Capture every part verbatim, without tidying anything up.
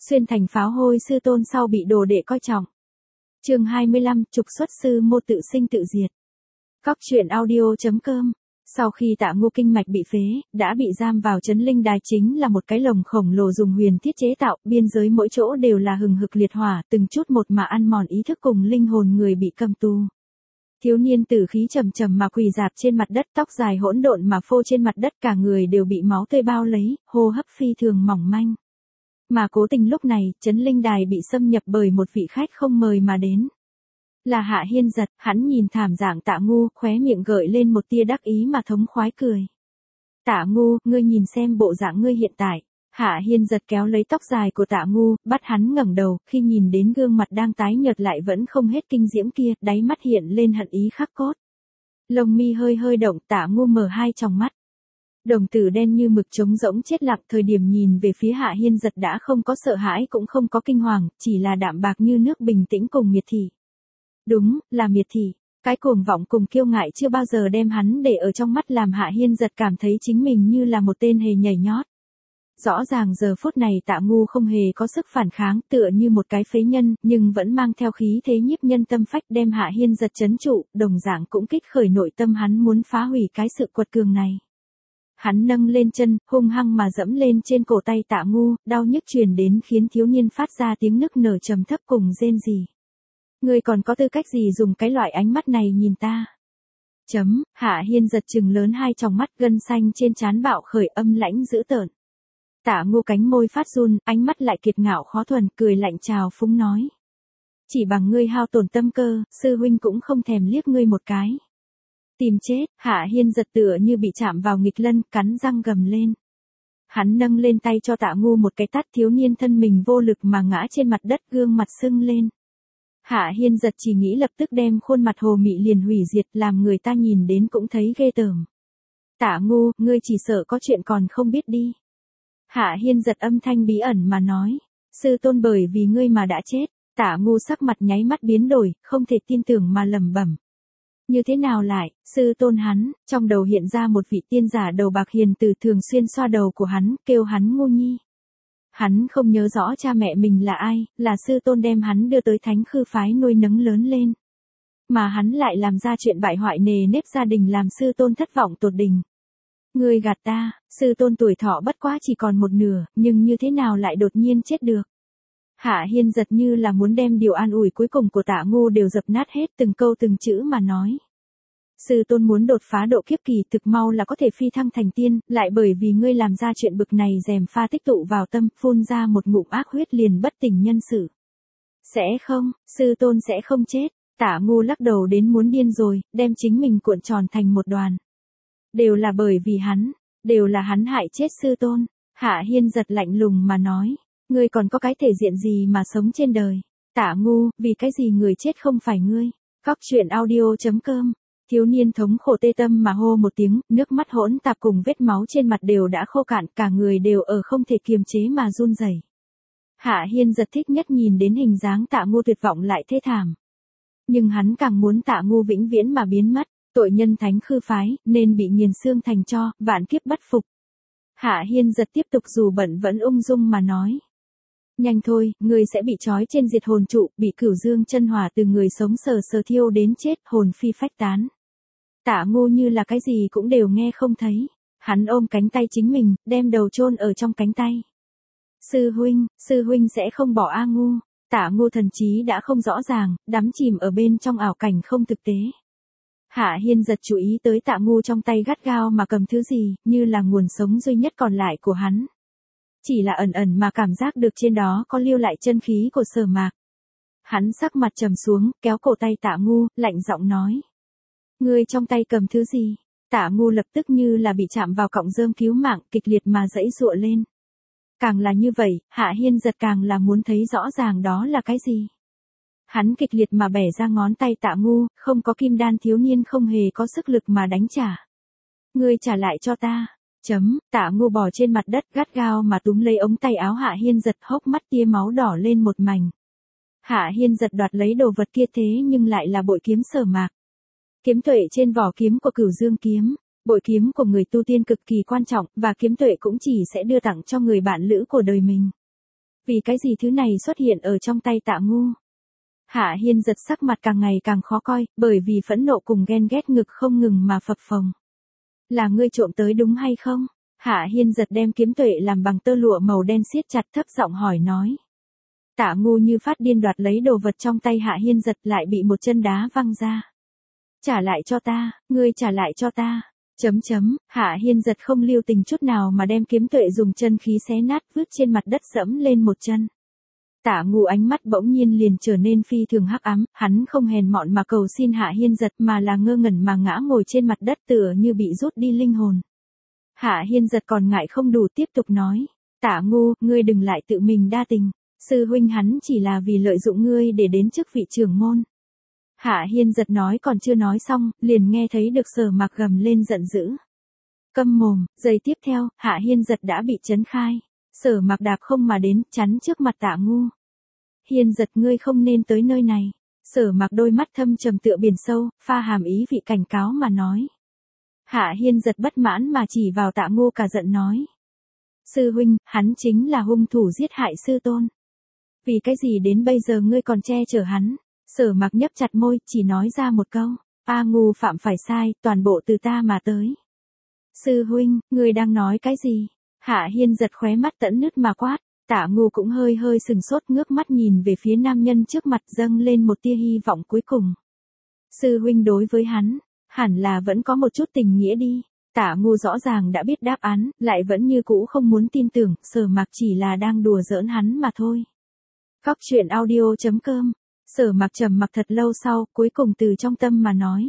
Xuyên thành pháo hôi sư tôn sau bị đồ đệ coi trọng. Chương hai mươi lăm, trục xuất sư mô tự sinh tự diệt. Cóc truyện audio chấm com. Sau khi Tạ Ngu kinh mạch bị phế, đã bị giam vào trấn linh đài, chính là một cái lồng khổng lồ dùng huyền thiết chế tạo, biên giới mỗi chỗ đều là hừng hực liệt hỏa, từng chút một mà ăn mòn ý thức cùng linh hồn người bị cầm tù. Thiếu niên tử khí trầm trầm mà quỳ rạp trên mặt đất, tóc dài hỗn độn mà phô trên mặt đất, cả người đều bị máu tươi bao lấy, hô hấp phi thường mỏng manh. Mà cố tình lúc này, trấn linh đài bị xâm nhập bởi một vị khách không mời mà đến. Là Hạ Hiên Giật. Hắn nhìn thảm dạng Tạ Ngu, khóe miệng gợi lên một tia đắc ý mà thống khoái cười. Tạ Ngu, ngươi nhìn xem bộ dạng ngươi hiện tại. Hạ Hiên Giật kéo lấy tóc dài của Tạ Ngu, bắt hắn ngẩng đầu, khi nhìn đến gương mặt đang tái nhợt lại vẫn không hết kinh diễm kia, đáy mắt hiện lên hận ý khắc cốt. Lông mi hơi hơi động, Tạ Ngu mở hai tròng mắt. Đồng tử đen như mực trống rỗng chết lặng, thời điểm nhìn về phía Hạ Hiên Giật đã không có sợ hãi cũng không có kinh hoàng, chỉ là đạm bạc như nước bình tĩnh cùng miệt thị. Đúng, là miệt thị. Cái cuồng vọng cùng kiêu ngại chưa bao giờ đem hắn để ở trong mắt làm Hạ Hiên Giật cảm thấy chính mình như là một tên hề nhảy nhót. Rõ ràng giờ phút này Tạ Ngu không hề có sức phản kháng, tựa như một cái phế nhân, nhưng vẫn mang theo khí thế nhiếp nhân tâm phách đem Hạ Hiên Giật trấn trụ, đồng dạng cũng kích khởi nội tâm hắn muốn phá hủy cái sự quật cường này. Hắn nâng lên chân, hung hăng mà dẫm lên trên cổ tay Tạ Ngu, đau nhức truyền đến khiến thiếu niên phát ra tiếng nức nở trầm thấp cùng rên rỉ. Ngươi còn có tư cách gì dùng cái loại ánh mắt này nhìn ta? Chấm, Hạ Hiên Giật trừng lớn hai tròng mắt, gân xanh trên trán bạo khởi, âm lãnh dữ tợn. Tạ Ngu cánh môi phát run, ánh mắt lại kiệt ngạo khó thuần, cười lạnh trào phúng nói. Chỉ bằng ngươi hao tổn tâm cơ, sư huynh cũng không thèm liếc ngươi một cái. Tìm chết. Hạ Hiên Giật tựa như bị chạm vào nghịch lân, cắn răng gầm lên. Hắn nâng lên tay cho Tạ Ngu một cái tát, thiếu niên thân mình vô lực mà ngã trên mặt đất, gương mặt sưng lên. Hạ Hiên Giật chỉ nghĩ lập tức đem khuôn mặt hồ mị liền hủy diệt, làm người ta nhìn đến cũng thấy ghê tởm. Tạ Ngu, ngươi chỉ sợ có chuyện còn không biết đi. Hạ Hiên Giật âm thanh bí ẩn mà nói. Sư tôn bởi vì ngươi mà đã chết. Tạ Ngu sắc mặt nháy mắt biến đổi, không thể tin tưởng mà lẩm bẩm. Như thế nào lại, sư tôn hắn? Trong đầu hiện ra một vị tiên giả đầu bạc hiền từ thường xuyên xoa đầu của hắn, kêu hắn Ngu Nhi. Hắn không nhớ rõ cha mẹ mình là ai, là sư tôn đem hắn đưa tới thánh khư phái nuôi nấng lớn lên. Mà hắn lại làm ra chuyện bại hoại nề nếp gia đình, làm sư tôn thất vọng tột đỉnh. Ngươi gạt ta, sư tôn tuổi thọ bất quá chỉ còn một nửa, nhưng như thế nào lại đột nhiên chết được? Hạ Hiên Giật như là muốn đem điều an ủi cuối cùng của Tạ Ngu đều dập nát hết, từng câu từng chữ mà nói. Sư tôn muốn đột phá độ kiếp kỳ, thực mau là có thể phi thăng thành tiên, lại bởi vì ngươi làm ra chuyện bực này rèm pha tích tụ vào tâm, phun ra một ngụm ác huyết liền bất tỉnh nhân sự. Sẽ không, sư tôn sẽ không chết. Tạ Ngu lắc đầu đến muốn điên rồi, đem chính mình cuộn tròn thành một đoàn. Đều là bởi vì hắn, đều là hắn hại chết sư tôn. Hạ Hiên Giật lạnh lùng mà nói, ngươi còn có cái thể diện gì mà sống trên đời? Tạ Ngu, vì cái gì người chết không phải ngươi? Cóc truyện audio chấm com. Thiếu niên thống khổ tê tâm mà hô một tiếng, nước mắt hỗn tạp cùng vết máu trên mặt đều đã khô cạn, cả người đều ở không thể kiềm chế mà run rẩy. Hạ Hiên Giật thích nhất nhìn đến hình dáng Tạ Ngu tuyệt vọng lại thê thảm. Nhưng hắn càng muốn Tạ Ngu vĩnh viễn mà biến mất, tội nhân thánh khư phái, nên bị nghiền xương thành tro, vạn kiếp bất phục. Hạ Hiên Giật tiếp tục dù bận vẫn ung dung mà nói. Nhanh thôi, ngươi sẽ bị trói trên diệt hồn trụ, bị cửu dương chân hỏa từ người sống sờ sờ thiêu đến chết, hồn phi phách tán. Tạ Ngu như là cái gì cũng đều nghe không thấy. Hắn ôm cánh tay chính mình, đem đầu chôn ở trong cánh tay. Sư huynh, sư huynh sẽ không bỏ A Ngu. Tạ Ngu thần trí đã không rõ ràng, đắm chìm ở bên trong ảo cảnh không thực tế. Hạ Hiên Giật chú ý tới Tạ Ngu trong tay gắt gao mà cầm thứ gì, như là nguồn sống duy nhất còn lại của hắn. Chỉ là ẩn ẩn mà cảm giác được trên đó có lưu lại chân khí của Sở Mạc. Hắn sắc mặt trầm xuống, kéo cổ tay Tạ Ngu, lạnh giọng nói. Ngươi trong tay cầm thứ gì? Tạ Ngu lập tức như là bị chạm vào cọng rơm cứu mạng, kịch liệt mà giãy giụa lên. Càng là như vậy, Hạ Hiên Giật càng là muốn thấy rõ ràng đó là cái gì. Hắn kịch liệt mà bẻ ra ngón tay Tạ Ngu, không có kim đan thiếu niên không hề có sức lực mà đánh trả. Ngươi trả lại cho ta. Chấm, Tạ Ngu bò trên mặt đất gắt gao mà túm lấy ống tay áo Hạ Hiên Giật, hốc mắt tia máu đỏ lên một mảnh. Hạ Hiên Giật đoạt lấy đồ vật kia thế nhưng lại là bội kiếm Sở Mạc. Kiếm tuệ trên vỏ kiếm của Cửu Dương kiếm, bội kiếm của người tu tiên cực kỳ quan trọng, và kiếm tuệ cũng chỉ sẽ đưa tặng cho người bạn lữ của đời mình. Vì cái gì thứ này xuất hiện ở trong tay Tạ Ngu? Hạ Hiên giật sắc mặt càng ngày càng khó coi, bởi vì phẫn nộ cùng ghen ghét ngực không ngừng mà phập phồng. Là ngươi trộm tới đúng hay không? Hạ Hiên giật đem kiếm tuệ làm bằng tơ lụa màu đen siết chặt, thấp giọng hỏi nói. Tạ Ngu như phát điên đoạt lấy đồ vật trong tay Hạ Hiên giật, lại bị một chân đá văng ra. Trả lại cho ta, ngươi trả lại cho ta. Chấm chấm, Hạ Hiên giật không lưu tình chút nào mà đem kiếm tuệ dùng chân khí xé nát, vứt trên mặt đất dẫm lên một chân. Tạ Ngu ánh mắt bỗng nhiên liền trở nên phi thường hắc ám, hắn không hèn mọn mà cầu xin Hạ Hiên giật mà là ngơ ngẩn mà ngã ngồi trên mặt đất tựa như bị rút đi linh hồn. Hạ Hiên giật còn ngại không đủ tiếp tục nói. Tạ Ngu, ngươi đừng lại tự mình đa tình. Sư huynh hắn chỉ là vì lợi dụng ngươi để đến chức vị trưởng môn. Hạ Hiên giật nói còn chưa nói xong, liền nghe thấy được Sở Mặc gầm lên giận dữ. Câm mồm, giây tiếp theo, Hạ Hiên giật đã bị chấn khai. Sở Mặc đạp không mà đến, chắn trước mặt Tạ Ngu. Hiên giật ngươi không nên tới nơi này. Sở Mặc đôi mắt thâm trầm tựa biển sâu, pha hàm ý vị cảnh cáo mà nói. Hạ Hiên giật bất mãn mà chỉ vào Tạ Ngu cả giận nói. Sư huynh, hắn chính là hung thủ giết hại sư tôn. Vì cái gì đến bây giờ ngươi còn che chở hắn? Sở Mặc nhấp chặt môi, chỉ nói ra một câu. A Ngu phạm phải sai, toàn bộ từ ta mà tới. Sư huynh, ngươi đang nói cái gì? Hạ Hiên giật khóe mắt tẫn nứt mà quát. Tạ Ngu cũng hơi hơi sừng sốt, ngước mắt nhìn về phía nam nhân trước mặt, dâng lên một tia hy vọng cuối cùng. Sư huynh đối với hắn, hẳn là vẫn có một chút tình nghĩa đi. Tạ Ngu rõ ràng đã biết đáp án, lại vẫn như cũ không muốn tin tưởng, Sở Mặc chỉ là đang đùa giỡn hắn mà thôi. Cóc truyện audio chấm com. Sở Mặc trầm mặc thật lâu sau, cuối cùng từ trong tâm mà nói.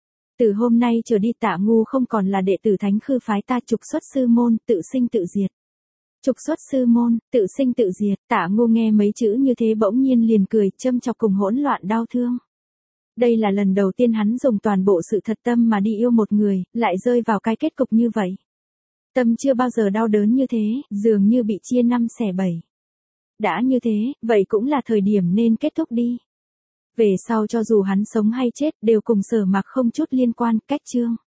Từ hôm nay trở đi Tạ Ngu không còn là đệ tử Thánh Khư phái ta, trục xuất sư môn, tự sinh tự diệt. Trục xuất sư môn, tự sinh tự diệt. Tạ Ngu nghe mấy chữ như thế bỗng nhiên liền cười, châm chọc cùng hỗn loạn đau thương. Đây là lần đầu tiên hắn dùng toàn bộ sự thật tâm mà đi yêu một người, lại rơi vào cái kết cục như vậy. Tâm chưa bao giờ đau đớn như thế, dường như bị chia năm xẻ bảy. Đã như thế, vậy cũng là thời điểm nên kết thúc đi. Về sau cho dù hắn sống hay chết, đều cùng Sở Mặc không chút liên quan, cách chương.